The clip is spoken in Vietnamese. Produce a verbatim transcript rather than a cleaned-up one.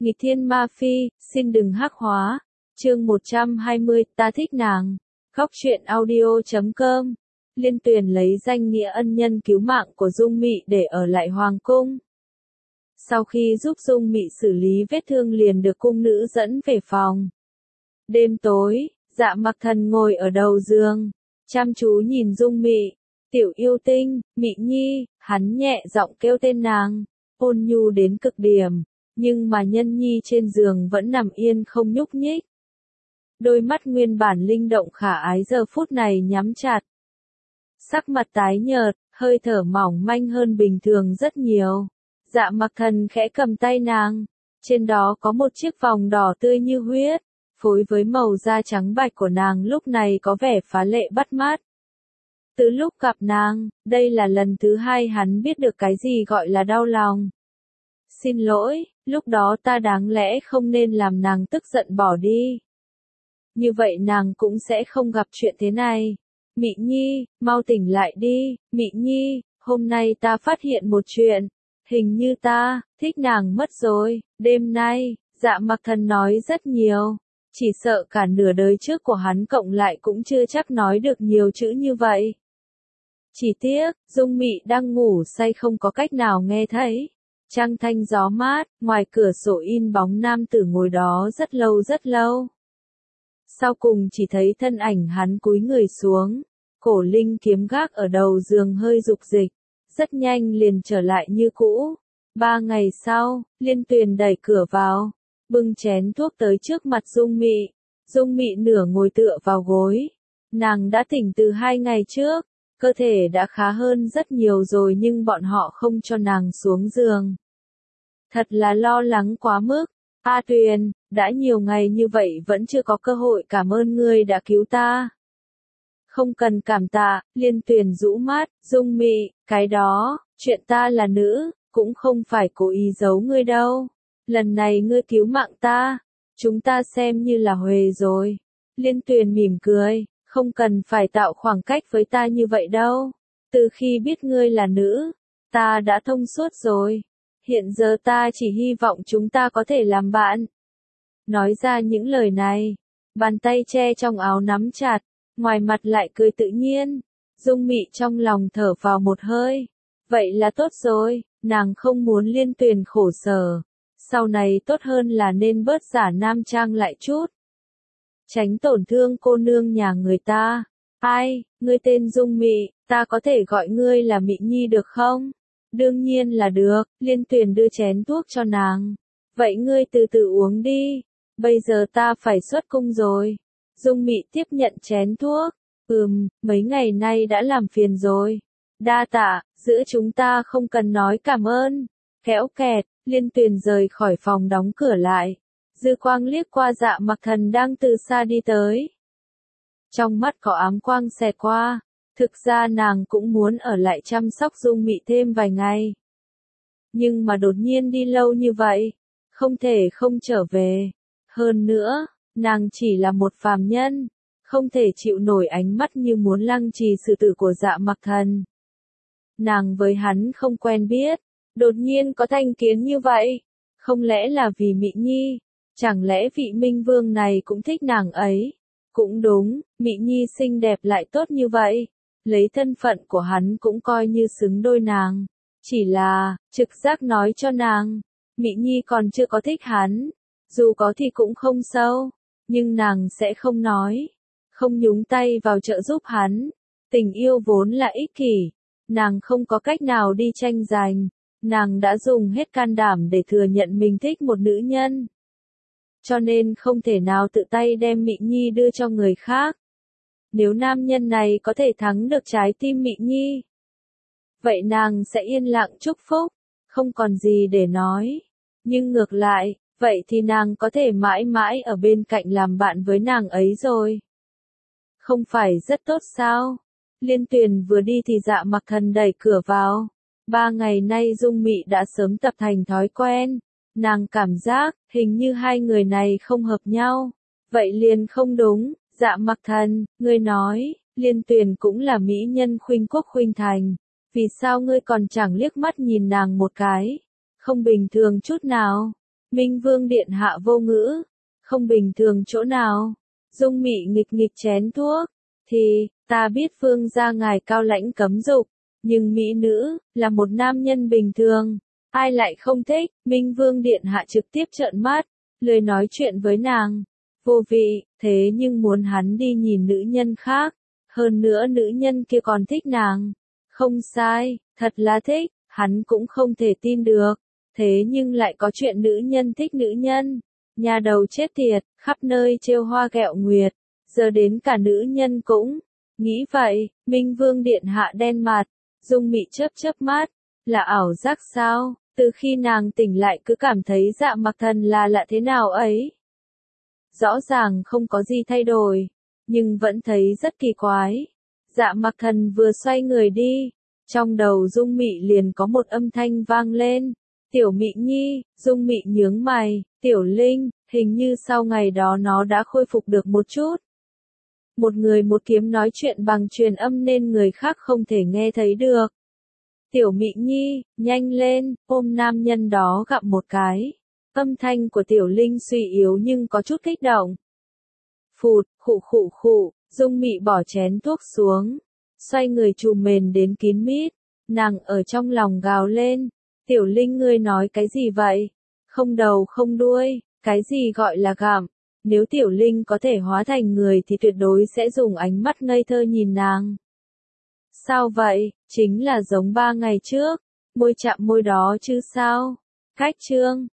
Nghịch thiên ma phi, xin đừng hắc hóa. Chương một trăm hai mươi, ta thích nàng. Góc truyện audio chấm com. Liên Tuyền lấy danh nghĩa ân nhân cứu mạng của Dung Mị để ở lại hoàng cung. Sau khi giúp Dung Mị xử lý vết thương liền được cung nữ dẫn về phòng. Đêm tối, Dạ Mặc Thần ngồi ở đầu giường, chăm chú nhìn Dung Mị. Tiểu yêu tinh, Mị Nhi, hắn nhẹ giọng kêu tên nàng, ôn nhu đến cực điểm, nhưng mà Nhân Nhi trên giường vẫn nằm yên không nhúc nhích. Đôi mắt nguyên bản linh động khả ái giờ phút này nhắm chặt. Sắc mặt tái nhợt, hơi thở mỏng manh hơn bình thường rất nhiều. Dạ Mặc Thần khẽ cầm tay nàng, trên đó có một chiếc vòng đỏ tươi như huyết, phối với màu da trắng bạch của nàng lúc này có vẻ phá lệ bắt mắt. Từ lúc gặp nàng, đây là lần thứ hai hắn biết được cái gì gọi là đau lòng. Xin lỗi, lúc đó ta đáng lẽ không nên làm nàng tức giận bỏ đi. Như vậy nàng cũng sẽ không gặp chuyện thế này. Mị Nhi, mau tỉnh lại đi, Mị Nhi, hôm nay ta phát hiện một chuyện. Hình như ta, thích nàng mất rồi, đêm nay, Dạ Mặc Thần nói rất nhiều. Chỉ sợ cả nửa đời trước của hắn cộng lại cũng chưa chắc nói được nhiều chữ như vậy. Chỉ tiếc, Dung Mị đang ngủ say không có cách nào nghe thấy. Trăng thanh gió mát, ngoài cửa sổ in bóng nam tử ngồi đó rất lâu rất lâu. Sau cùng chỉ thấy thân ảnh hắn cúi người xuống, cổ linh kiếm gác ở đầu giường hơi rục dịch, rất nhanh liền trở lại như cũ. Ba ngày sau, Liên Tuyền đẩy cửa vào, bưng chén thuốc tới trước mặt Dung Mị. Dung Mị nửa ngồi tựa vào gối. Nàng đã tỉnh từ hai ngày trước, cơ thể đã khá hơn rất nhiều rồi nhưng bọn họ không cho nàng xuống giường. Thật là lo lắng quá mức. A Tuyền, đã nhiều ngày như vậy vẫn chưa có cơ hội cảm ơn ngươi đã cứu ta. Không cần cảm tạ, Liên Tuyền rũ mắt, Dung Mị, cái đó, chuyện ta là nữ, cũng không phải cố ý giấu ngươi đâu. Lần này ngươi cứu mạng ta, chúng ta xem như là huề rồi. Liên Tuyền mỉm cười, không cần phải tạo khoảng cách với ta như vậy đâu. Từ khi biết ngươi là nữ, ta đã thông suốt rồi. Hiện giờ ta chỉ hy vọng chúng ta có thể làm bạn. Nói ra những lời này, bàn tay che trong áo nắm chặt, ngoài mặt lại cười tự nhiên. Dung Mị trong lòng thở vào một hơi. Vậy là tốt rồi, nàng không muốn Liên Tuyền khổ sở. Sau này tốt hơn là nên bớt giả nam trang lại chút. Tránh tổn thương cô nương nhà người ta. Ai, ngươi tên Dung Mị, ta có thể gọi ngươi là Mị Nhi được không? Đương nhiên là được, Liên Tuyền đưa chén thuốc cho nàng. Vậy ngươi từ từ uống đi, bây giờ ta phải xuất cung rồi. Dung Mị tiếp nhận chén thuốc. Ừm, mấy ngày nay đã làm phiền rồi. Đa tạ, giữa chúng ta không cần nói cảm ơn. Kéo kẹt, Liên Tuyền rời khỏi phòng đóng cửa lại. Dư quang liếc qua Dạ Mặc Thần đang từ xa đi tới. Trong mắt có ám quang xẹt qua. Thực ra nàng cũng muốn ở lại chăm sóc Dung Mị thêm vài ngày. Nhưng mà đột nhiên đi lâu như vậy, không thể không trở về. Hơn nữa, nàng chỉ là một phàm nhân, không thể chịu nổi ánh mắt như muốn lăng trì sự tử của Dạ Mặc Thần. Nàng với hắn không quen biết, đột nhiên có thành kiến như vậy. Không lẽ là vì Mị Nhi? Chẳng lẽ vị Minh Vương này cũng thích nàng ấy? Cũng đúng, Mị Nhi xinh đẹp lại tốt như vậy. Lấy thân phận của hắn cũng coi như xứng đôi nàng. Chỉ là, trực giác nói cho nàng, Mị Nhi còn chưa có thích hắn. Dù có thì cũng không sâu, nhưng nàng sẽ không nói. Không nhúng tay vào trợ giúp hắn. Tình yêu vốn là ích kỷ. Nàng không có cách nào đi tranh giành. Nàng đã dùng hết can đảm để thừa nhận mình thích một nữ nhân. Cho nên không thể nào tự tay đem Mị Nhi đưa cho người khác. Nếu nam nhân này có thể thắng được trái tim Mị Nhi, vậy nàng sẽ yên lặng chúc phúc, không còn gì để nói. Nhưng ngược lại, vậy thì nàng có thể mãi mãi ở bên cạnh làm bạn với nàng ấy rồi. Không phải rất tốt sao? Liên Tuyền vừa đi thì Dạ Mặc Thần đẩy cửa vào. Ba ngày nay Dung Mị đã sớm tập thành thói quen. Nàng cảm giác, hình như hai người này không hợp nhau. Vậy liền không đúng. Dạ Mặc Thần, ngươi nói, Liên Tuyền cũng là mỹ nhân khuynh quốc khuynh thành. Vì sao ngươi còn chẳng liếc mắt nhìn nàng một cái? Không bình thường chút nào. Minh Vương điện hạ vô ngữ, không bình thường chỗ nào. Dung Mị nghịch nghịch chén thuốc, thì, ta biết vương gia ngài cao lãnh cấm dục, nhưng mỹ nữ, là một nam nhân bình thường, ai lại không thích. Minh Vương điện hạ trực tiếp trợn mắt, lười nói chuyện với nàng. Vô vị, thế nhưng muốn hắn đi nhìn nữ nhân khác, hơn nữa nữ nhân kia còn thích nàng. Không sai, thật là thích, hắn cũng không thể tin được, thế nhưng lại có chuyện nữ nhân thích nữ nhân. Nhà đầu chết tiệt, khắp nơi trêu hoa ghẹo nguyệt, giờ đến cả nữ nhân cũng nghĩ vậy. Minh Vương điện hạ đen mặt, Dung Mị chớp chớp mắt, là ảo giác sao? Từ khi nàng tỉnh lại cứ cảm thấy Dạ Mặc Thần là lạ thế nào ấy. Rõ ràng không có gì thay đổi, nhưng vẫn thấy rất kỳ quái. Dạ Mặc Thần vừa xoay người đi, trong đầu Dung Mị liền có một âm thanh vang lên. Tiểu Mị Nhi. Dung Mị nhướng mày, Tiểu Linh, hình như sau ngày đó nó đã khôi phục được một chút. Một người một kiếm nói chuyện bằng truyền âm nên người khác không thể nghe thấy được. Tiểu Mị Nhi, nhanh lên, ôm nam nhân đó gặm một cái. Âm thanh của Tiểu Linh suy yếu nhưng có chút kích động. Phụt, khụ khụ khụ, Dung Mị bỏ chén thuốc xuống, xoay người trùm mền đến kín mít, nàng ở trong lòng gào lên. Tiểu Linh ngươi nói cái gì vậy? Không đầu không đuôi, cái gì gọi là gặm? Nếu Tiểu Linh có thể hóa thành người thì tuyệt đối sẽ dùng ánh mắt ngây thơ nhìn nàng. Sao vậy? Chính là giống ba ngày trước, môi chạm môi đó chứ sao? Cách chương